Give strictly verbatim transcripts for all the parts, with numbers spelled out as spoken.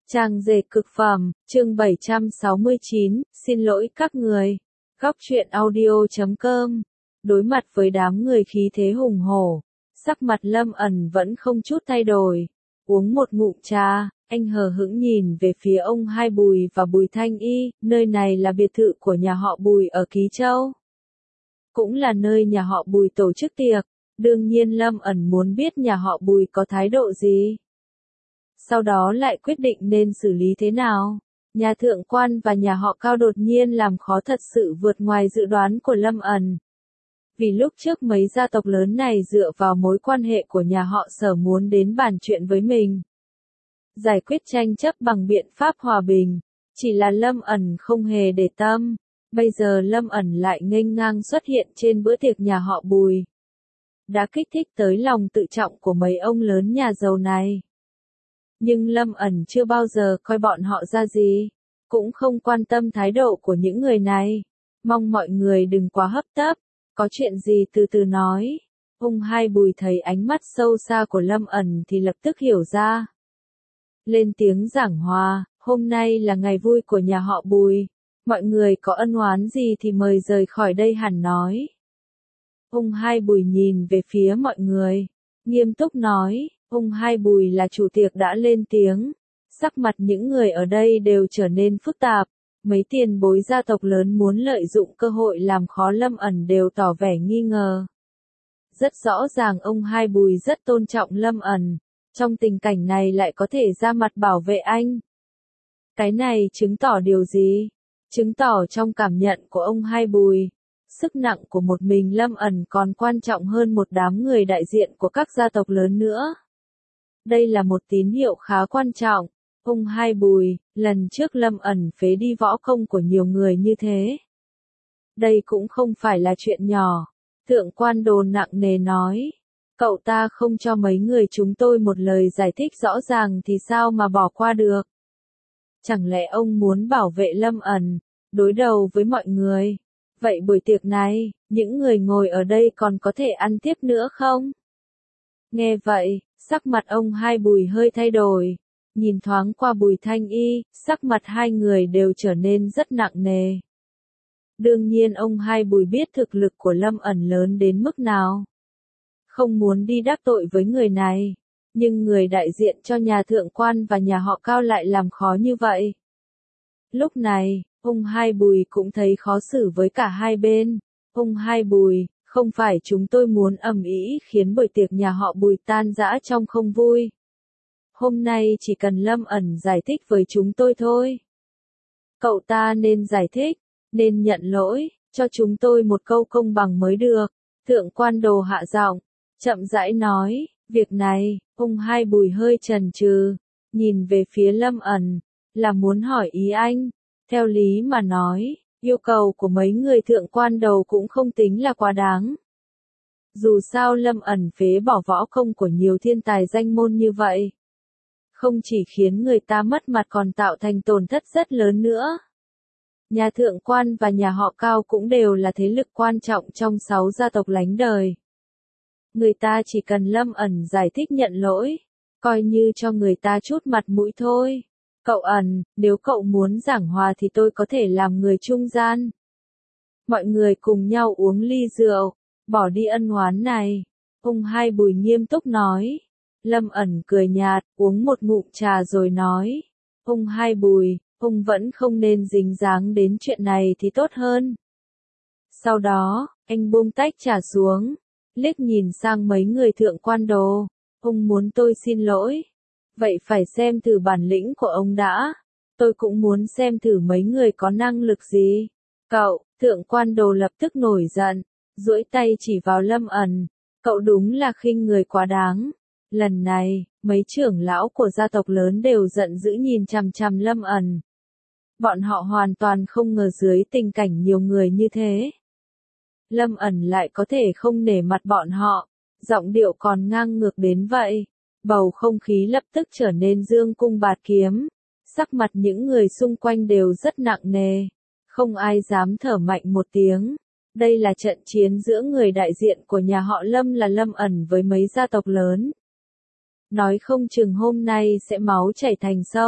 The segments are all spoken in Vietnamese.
Trang dệt cực phẩm, chương bảy trăm sáu mươi chín, xin lỗi các người. Góc truyện audio chấm com. Đối mặt với đám người khí thế hùng hổ, sắc mặt Lâm ẩn vẫn không chút thay đổi. Uống một ngụm trà, anh hờ hững nhìn về phía ông Hai Bùi và Bùi Thanh Y, nơi này là biệt thự của nhà họ Bùi ở Ký Châu. Cũng là nơi nhà họ Bùi tổ chức tiệc, đương nhiên Lâm ẩn muốn biết nhà họ Bùi có thái độ gì. Sau đó lại quyết định nên xử lý thế nào. Nhà thượng quan và nhà họ Cao đột nhiên làm khó thật sự vượt ngoài dự đoán của Lâm ẩn. Vì lúc trước mấy gia tộc lớn này dựa vào mối quan hệ của nhà họ Sở muốn đến bàn chuyện với mình. Giải quyết tranh chấp bằng biện pháp hòa bình. Chỉ là Lâm ẩn không hề để tâm. Bây giờ Lâm ẩn lại nghênh ngang xuất hiện trên bữa tiệc nhà họ Bùi. Đã kích thích tới lòng tự trọng của mấy ông lớn nhà giàu này. Nhưng Lâm ẩn chưa bao giờ coi bọn họ ra gì, cũng không quan tâm thái độ của những người này. Mong mọi người đừng quá hấp tấp, có chuyện gì từ từ nói. Ông Hai Bùi thấy ánh mắt sâu xa của Lâm ẩn thì lập tức hiểu ra. Lên tiếng giảng hòa, hôm nay là ngày vui của nhà họ Bùi. Mọi người có ân oán gì thì mời rời khỏi đây hẳn nói. Ông Hai Bùi nhìn về phía mọi người, nghiêm túc nói. Ông Hai Bùi là chủ tiệc đã lên tiếng. Sắc mặt những người ở đây đều trở nên phức tạp. Mấy tiền bối gia tộc lớn muốn lợi dụng cơ hội làm khó Lâm ẩn đều tỏ vẻ nghi ngờ. Rất rõ ràng ông Hai Bùi rất tôn trọng Lâm ẩn. Trong tình cảnh này lại có thể ra mặt bảo vệ anh. Cái này chứng tỏ điều gì? Chứng tỏ trong cảm nhận của ông Hai Bùi, sức nặng của một mình Lâm ẩn còn quan trọng hơn một đám người đại diện của các gia tộc lớn nữa. Đây là một tín hiệu khá quan trọng. Ông Hai Bùi, lần trước Lâm ẩn phế đi võ công của nhiều người như thế. Đây cũng không phải là chuyện nhỏ. Thượng quan Đồ nặng nề nói. Cậu ta không cho mấy người chúng tôi một lời giải thích rõ ràng thì sao mà bỏ qua được. Chẳng lẽ ông muốn bảo vệ Lâm ẩn, đối đầu với mọi người. Vậy buổi tiệc này, những người ngồi ở đây còn có thể ăn tiếp nữa không? Nghe vậy, sắc mặt ông Hai Bùi hơi thay đổi. Nhìn thoáng qua Bùi Thanh Y, sắc mặt hai người đều trở nên rất nặng nề. Đương nhiên ông Hai Bùi biết thực lực của Lâm ẩn lớn đến mức nào. Không muốn đi đắc tội với người này. Nhưng người đại diện cho nhà thượng quan và nhà họ Cao lại làm khó như vậy. Lúc này, ông Hai Bùi cũng thấy khó xử với cả hai bên. Ông Hai Bùi, không phải chúng tôi muốn ầm ĩ khiến buổi tiệc nhà họ Bùi tan rã trong không vui. Hôm nay chỉ cần Lâm ẩn giải thích với chúng tôi thôi. Cậu ta nên giải thích, nên nhận lỗi, cho chúng tôi một câu công bằng mới được. Thượng quan Đồ hạ giọng, chậm rãi nói, việc này, ông Hai Bùi hơi chần chừ, nhìn về phía Lâm ẩn, là muốn hỏi ý anh. Theo lý mà nói, yêu cầu của mấy người thượng quan Đầu cũng không tính là quá đáng. Dù sao Lâm ẩn phế bỏ võ công của nhiều thiên tài danh môn như vậy. Không chỉ khiến người ta mất mặt còn tạo thành tổn thất rất lớn nữa. Nhà thượng quan và nhà họ Cao cũng đều là thế lực quan trọng trong sáu gia tộc lánh đời. Người ta chỉ cần Lâm ẩn giải thích nhận lỗi, coi như cho người ta chút mặt mũi thôi. Cậu ẩn, nếu cậu muốn giảng hòa thì tôi có thể làm người trung gian. Mọi người cùng nhau uống ly rượu, bỏ đi ân oán này. Ông Hai Bùi nghiêm túc nói. Lâm ẩn cười nhạt, uống một ngụm trà rồi nói. Ông Hai Bùi, ông vẫn không nên dính dáng đến chuyện này thì tốt hơn. Sau đó, anh buông tách trà xuống, liếc nhìn sang mấy người thượng quan Đồ. Ông muốn tôi xin lỗi. Vậy phải xem thử bản lĩnh của ông đã. Tôi cũng muốn xem thử mấy người có năng lực gì. Cậu, thượng quan Đồ lập tức nổi giận, duỗi tay chỉ vào Lâm ẩn. Cậu đúng là khinh người quá đáng. Lần này, mấy trưởng lão của gia tộc lớn đều giận dữ nhìn chằm chằm Lâm ẩn. Bọn họ hoàn toàn không ngờ dưới tình cảnh nhiều người như thế. Lâm ẩn lại có thể không nể mặt bọn họ, giọng điệu còn ngang ngược đến vậy. Bầu không khí lập tức trở nên dương cung bạt kiếm. Sắc mặt những người xung quanh đều rất nặng nề. Không ai dám thở mạnh một tiếng. Đây là trận chiến giữa người đại diện của nhà họ Lâm là Lâm ẩn với mấy gia tộc lớn. Nói không chừng hôm nay sẽ máu chảy thành sông.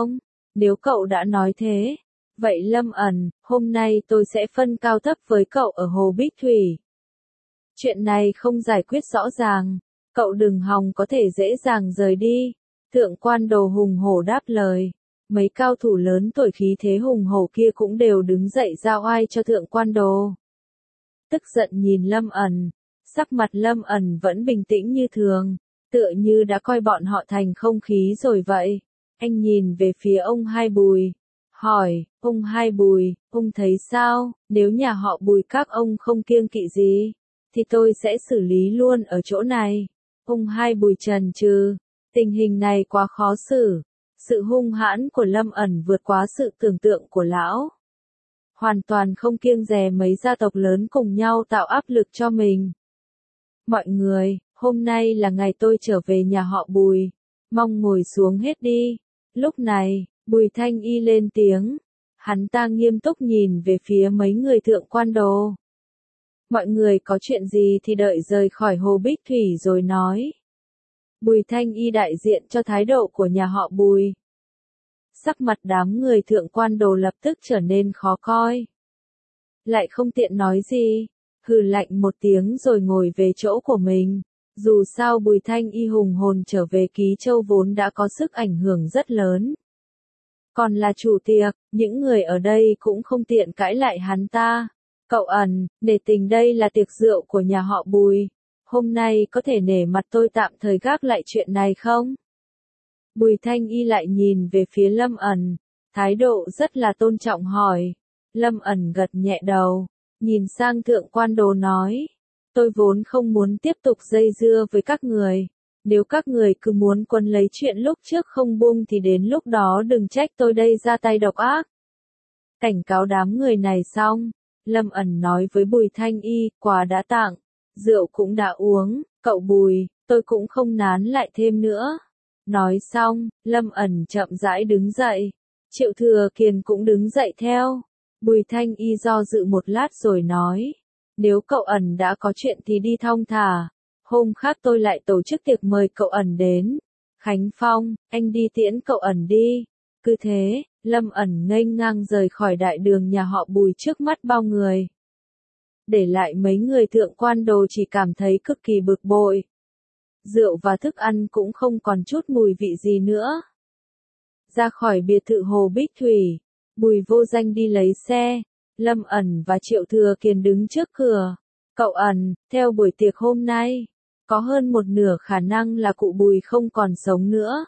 nếu cậu đã nói thế. Vậy Lâm ẩn, hôm nay tôi sẽ phân cao thấp với cậu ở Hồ Bích Thủy. Chuyện này không giải quyết rõ ràng, cậu đừng hòng có thể dễ dàng rời đi. Thượng quan đồ hùng hổ đáp lời. Mấy cao thủ lớn tuổi khí thế hùng hổ kia cũng đều đứng dậy giao oai cho thượng quan đồ. Tức giận nhìn Lâm ẩn, sắc mặt Lâm ẩn vẫn bình tĩnh như thường, tựa như đã coi bọn họ thành không khí rồi vậy. Anh nhìn về phía ông Hai Bùi, hỏi, ông Hai Bùi, ông thấy sao, nếu nhà họ Bùi các ông không kiêng kỵ gì, thì tôi sẽ xử lý luôn ở chỗ này. Ông Hai Bùi trần trừ, tình hình này quá khó xử, sự hung hãn của Lâm ẩn vượt quá sự tưởng tượng của lão. Hoàn toàn không kiêng dè mấy gia tộc lớn cùng nhau tạo áp lực cho mình. Mọi người, hôm nay là ngày tôi trở về nhà họ Bùi, mong ngồi xuống hết đi. Lúc này, Bùi Thanh Y lên tiếng, hắn ta nghiêm túc nhìn về phía mấy người thượng quan đồ. Mọi người có chuyện gì thì đợi rời khỏi Hồ Bích Thủy rồi nói. Bùi Thanh Y đại diện cho thái độ của nhà họ Bùi. Sắc mặt đám người thượng quan đồ lập tức trở nên khó coi. Lại không tiện nói gì, hừ lạnh một tiếng rồi ngồi về chỗ của mình. Dù sao Bùi Thanh Y hùng hồn trở về Ký Châu vốn đã có sức ảnh hưởng rất lớn. Còn là chủ tiệc, những người ở đây cũng không tiện cãi lại hắn ta. Cậu ẩn, nể tình đây là tiệc rượu của nhà họ Bùi. Hôm nay có thể nể mặt tôi tạm thời gác lại chuyện này không? Bùi Thanh Y lại nhìn về phía Lâm ẩn, thái độ rất là tôn trọng hỏi. Lâm ẩn gật nhẹ đầu, nhìn sang thượng quan đồ nói. Tôi vốn không muốn tiếp tục dây dưa với các người. Nếu các người cứ muốn quấn lấy chuyện lúc trước không buông thì đến lúc đó đừng trách tôi đây ra tay độc ác. Cảnh cáo đám người này xong, Lâm ẩn nói với Bùi Thanh Y, quà đã tặng, rượu cũng đã uống, cậu Bùi, tôi cũng không nán lại thêm nữa. Nói xong, Lâm ẩn chậm rãi đứng dậy, Triệu Thừa Kiền cũng đứng dậy theo. Bùi Thanh Y do dự một lát rồi nói, nếu cậu ẩn đã có chuyện thì đi thong thả, hôm khác tôi lại tổ chức tiệc mời cậu ẩn đến. Khánh Phong, anh đi tiễn cậu ẩn đi. Cứ thế, Lâm ẩn nghênh ngang rời khỏi đại đường nhà họ Bùi trước mắt bao người. Để lại mấy người thượng quan đồ chỉ cảm thấy cực kỳ bực bội. Rượu và thức ăn cũng không còn chút mùi vị gì nữa. Ra khỏi biệt thự Hồ Bích Thủy, Bùi Vô Danh đi lấy xe, Lâm ẩn và Triệu Thừa Kiền đứng trước cửa. Cậu ẩn, theo buổi tiệc hôm nay, có hơn một nửa khả năng là cụ Bùi không còn sống nữa.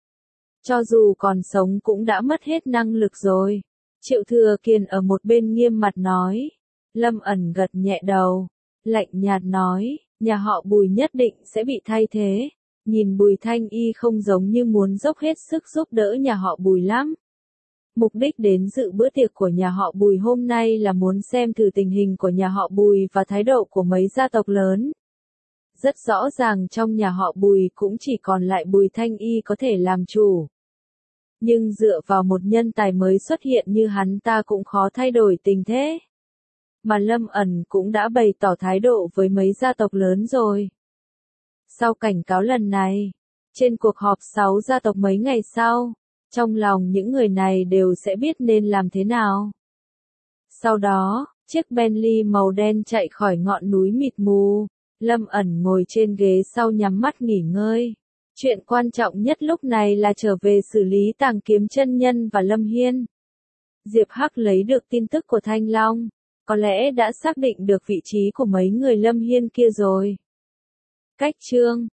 Cho dù còn sống cũng đã mất hết năng lực rồi. Triệu Thừa Kiền ở một bên nghiêm mặt nói. Lâm ẩn gật nhẹ đầu, lạnh nhạt nói, nhà họ Bùi nhất định sẽ bị thay thế. Nhìn Bùi Thanh Y không giống như muốn dốc hết sức giúp đỡ nhà họ Bùi lắm. Mục đích đến dự bữa tiệc của nhà họ Bùi hôm nay là muốn xem thử tình hình của nhà họ Bùi và thái độ của mấy gia tộc lớn. Rất rõ ràng trong nhà họ Bùi cũng chỉ còn lại Bùi Thanh Y có thể làm chủ. Nhưng dựa vào một nhân tài mới xuất hiện như hắn ta cũng khó thay đổi tình thế. Mà Lâm ẩn cũng đã bày tỏ thái độ với mấy gia tộc lớn rồi. Sau cảnh cáo lần này, trên cuộc họp sáu gia tộc mấy ngày sau, trong lòng những người này đều sẽ biết nên làm thế nào. Sau đó, chiếc Bentley màu đen chạy khỏi ngọn núi mịt mù, Lâm ẩn ngồi trên ghế sau nhắm mắt nghỉ ngơi. Chuyện quan trọng nhất lúc này là trở về xử lý Tàng Kiếm Chân Nhân và Lâm Hiên. Diệp Hắc lấy được tin tức của Thanh Long, có lẽ đã xác định được vị trí của mấy người Lâm Hiên kia rồi. Cách chương